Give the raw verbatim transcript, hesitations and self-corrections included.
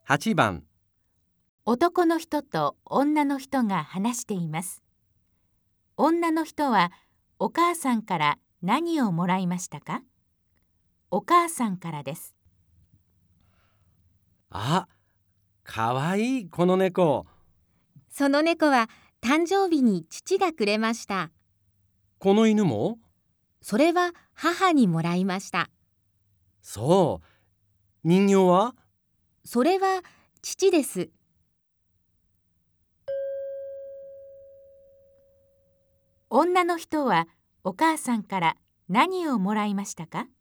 はちばん、 男の人と女の人が話しています。女の人はお母さんから何をもらいましたか？お母さんからです。 あ、かわいいこの猫。 その猫は誕生日に父がくれました。 この犬も？ それは母にもらいました。 そう。人形は？ それは父です。 女の人はお母さんから何をもらいましたか？